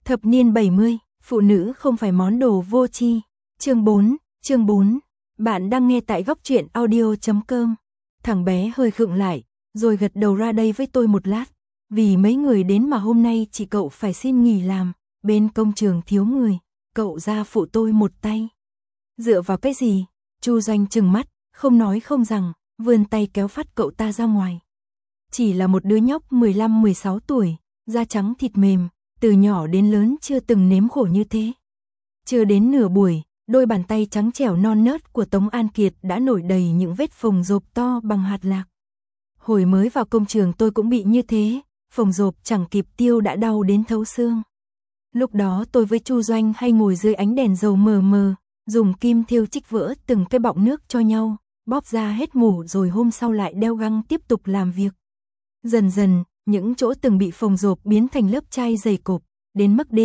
Thập niên 70, phụ nữ không phải món đồ vô tri. Chương 4. Bạn đang nghe tại góc truyện audio.com. Thằng bé hơi khựng lại, rồi gật đầu ra đây với tôi một lát. Vì mấy người đến mà hôm nay chị cậu phải xin nghỉ làm, bên công trường thiếu người, cậu ra phụ tôi một tay. Dựa vào cái gì? Chu Doanh trừng mắt, không nói không rằng, vươn tay kéo phát cậu ta ra ngoài. Chỉ là một đứa nhóc 15-16 tuổi, da trắng thịt mềm, từ nhỏ đến lớn chưa từng nếm khổ như thế. Chưa đến nửa buổi, đôi bàn tay trắng trẻo non nớt của Tống An Kiệt đã nổi đầy những vết phồng rộp to bằng hạt lạc. Hồi mới vào công trường tôi cũng bị như thế, phồng rộp chẳng kịp tiêu đã đau đến thấu xương. Lúc đó tôi với Chu Doanh hay ngồi dưới ánh đèn dầu mờ mờ, dùng kim thêu chích vỡ từng cái bọng nước cho nhau, bóp ra hết mủ rồi hôm sau lại đeo găng tiếp tục làm việc. Dần dần, những chỗ từng bị phồng rộp biến thành lớp chai dày cộp, đến mức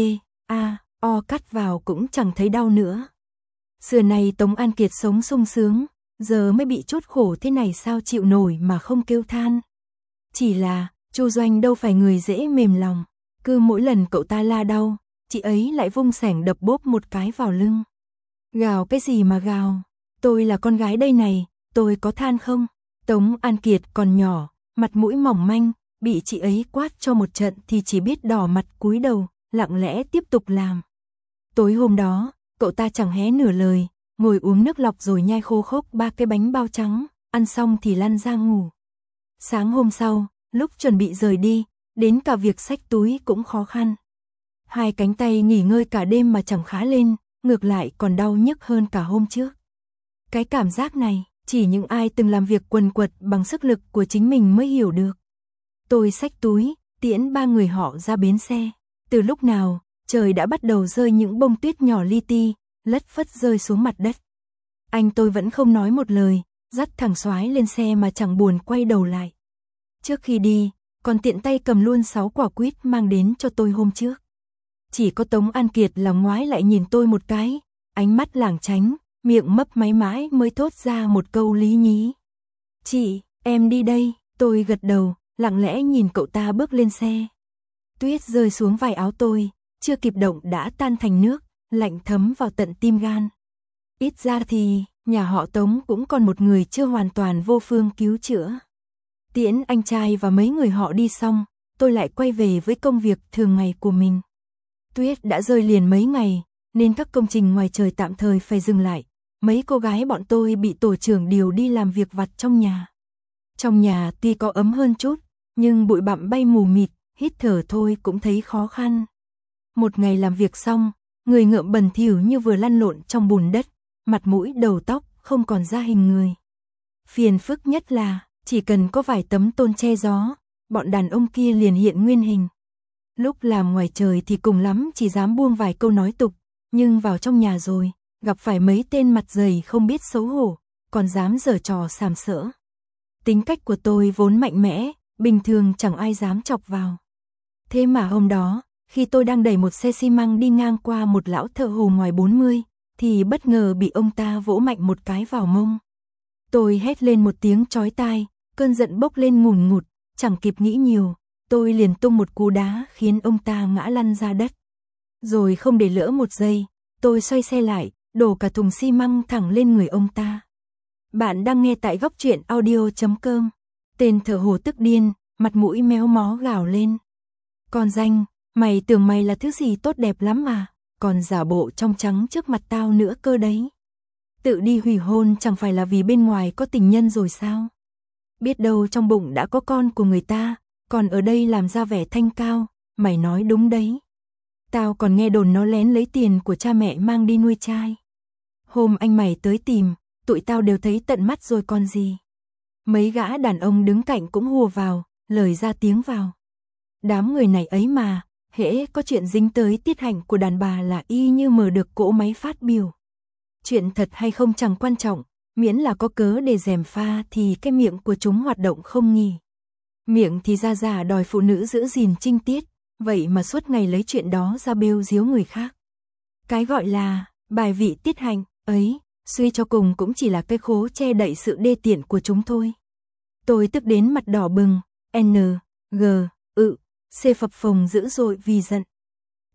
O cắt vào cũng chẳng thấy đau nữa. Xưa này Tống An Kiệt sống sung sướng, giờ mới bị chút khổ thế này sao chịu nổi mà không kêu than. Chỉ là, Chu Doanh đâu phải người dễ mềm lòng, cứ mỗi lần cậu ta la đau, chị ấy lại vung xẻng đập bốp một cái vào lưng. Gào cái gì mà gào, tôi là con gái đây này, tôi có than không? Tống An Kiệt còn nhỏ, mặt mũi mỏng manh, bị chị ấy quát cho một trận thì chỉ biết đỏ mặt cúi đầu, lặng lẽ tiếp tục làm. Tối hôm đó, cậu ta chẳng hé nửa lời, ngồi uống nước lọc rồi nhai khô khốc 3 cái bánh bao trắng, ăn xong thì lăn ra ngủ. Sáng hôm sau, lúc chuẩn bị rời đi, đến cả việc xách túi cũng khó khăn. Hai cánh tay nghỉ ngơi cả đêm mà chẳng khá lên, ngược lại còn đau nhức hơn cả hôm trước. Cái cảm giác này, chỉ những ai từng làm việc quần quật bằng sức lực của chính mình mới hiểu được. Tôi xách túi, tiễn 3 người họ ra bến xe. Từ lúc nào, trời đã bắt đầu rơi những bông tuyết nhỏ li ti, lất phất rơi xuống mặt đất. Anh tôi vẫn không nói một lời, dắt thằng Soái lên xe mà chẳng buồn quay đầu lại. Trước khi đi, còn tiện tay cầm luôn 6 quả quýt mang đến cho tôi hôm trước. Chỉ có Tống An Kiệt là ngoái lại nhìn tôi một cái, ánh mắt lảng tránh, miệng mấp máy mãi mới thốt ra một câu lý nhí. Chị, em đi đây, tôi gật đầu, lặng lẽ nhìn cậu ta bước lên xe. Tuyết rơi xuống vai áo tôi, chưa kịp động đã tan thành nước, lạnh thấm vào tận tim gan. Ít ra thì, nhà họ Tống cũng còn một người chưa hoàn toàn vô phương cứu chữa. Tiễn anh trai và mấy người họ đi xong, tôi lại quay về với công việc thường ngày của mình. Tuyết đã rơi liền mấy ngày, nên các công trình ngoài trời tạm thời phải dừng lại. Mấy cô gái bọn tôi bị tổ trưởng điều đi làm việc vặt trong nhà. Trong nhà tuy có ấm hơn chút, nhưng bụi bặm bay mù mịt, hít thở thôi cũng thấy khó khăn. Một ngày làm việc xong, người ngợm bẩn thỉu như vừa lăn lộn trong bùn đất, mặt mũi đầu tóc không còn ra hình người. Phiền phức nhất là, chỉ cần có vài tấm tôn che gió, bọn đàn ông kia liền hiện nguyên hình. Lúc làm ngoài trời thì cùng lắm chỉ dám buông vài câu nói tục, nhưng vào trong nhà rồi, gặp phải mấy tên mặt dày không biết xấu hổ, còn dám giở trò sàm sỡ. Tính cách của tôi vốn mạnh mẽ, bình thường chẳng ai dám chọc vào. Thế mà hôm đó, khi tôi đang đẩy một xe xi măng đi ngang qua một lão thợ hồ ngoài 40, thì bất ngờ bị ông ta vỗ mạnh một cái vào mông. Tôi hét lên một tiếng chói tai, cơn giận bốc lên ngùn ngụt, chẳng kịp nghĩ nhiều, tôi liền tung một cú đá khiến ông ta ngã lăn ra đất. Rồi không để lỡ một giây, tôi xoay xe lại, đổ cả thùng xi măng thẳng lên người ông ta. Bạn đang nghe tại góc truyện audio.com. Tên thợ hồ tức điên, mặt mũi méo mó gào lên. Con danh, mày tưởng mày là thứ gì tốt đẹp lắm à, còn giả bộ trong trắng trước mặt tao nữa cơ đấy. Tự đi hủy hôn chẳng phải là vì bên ngoài có tình nhân rồi sao? Biết đâu trong bụng đã có con của người ta, còn ở đây làm ra vẻ thanh cao, mày nói đúng đấy. Tao còn nghe đồn nó lén lấy tiền của cha mẹ mang đi nuôi trai. Hôm anh mày tới tìm, tụi tao đều thấy tận mắt rồi còn gì. Mấy gã đàn ông đứng cạnh cũng hùa vào, lời ra tiếng vào. Đám người này ấy mà, hễ có chuyện dính tới tiết hạnh của đàn bà là y như mở được cỗ máy phát biểu. Chuyện thật hay không chẳng quan trọng, miễn là có cớ để gièm pha thì cái miệng của chúng hoạt động không nghỉ. Miệng thì ra giả đòi phụ nữ giữ gìn trinh tiết, vậy mà suốt ngày lấy chuyện đó ra bêu díu người khác. Cái gọi là bài vị tiết hạnh ấy, suy cho cùng cũng chỉ là cái khố che đậy sự đê tiện của chúng thôi. Tôi tức đến mặt đỏ bừng, C phập phồng dữ dội vì giận.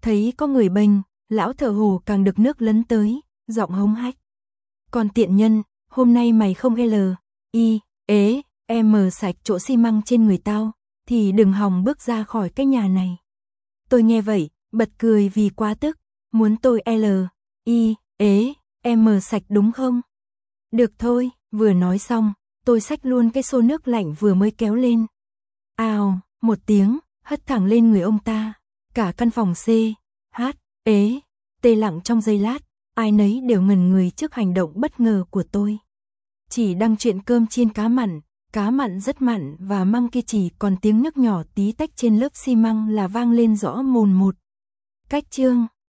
Thấy có người bênh, lão thợ hồ càng được nước lấn tới, giọng hống hách. Còn tiện nhân, hôm nay mày không sạch chỗ xi măng trên người tao, thì đừng hòng bước ra khỏi cái nhà này. Tôi nghe vậy, bật cười vì quá tức, muốn tôi sạch đúng không? Được thôi, vừa nói xong, tôi xách luôn cái xô nước lạnh vừa mới kéo lên. Ào, một tiếng, hất thẳng lên người ông ta. Cả căn phòng tê lặng trong giây lát, ai nấy đều ngẩn người trước hành động bất ngờ của tôi. Chỉ đăng chuyện cơm chiên cá mặn rất mặn và măng kia chỉ còn tiếng nước nhỏ tí tách trên lớp xi măng là vang lên rõ mồn một. Cách chương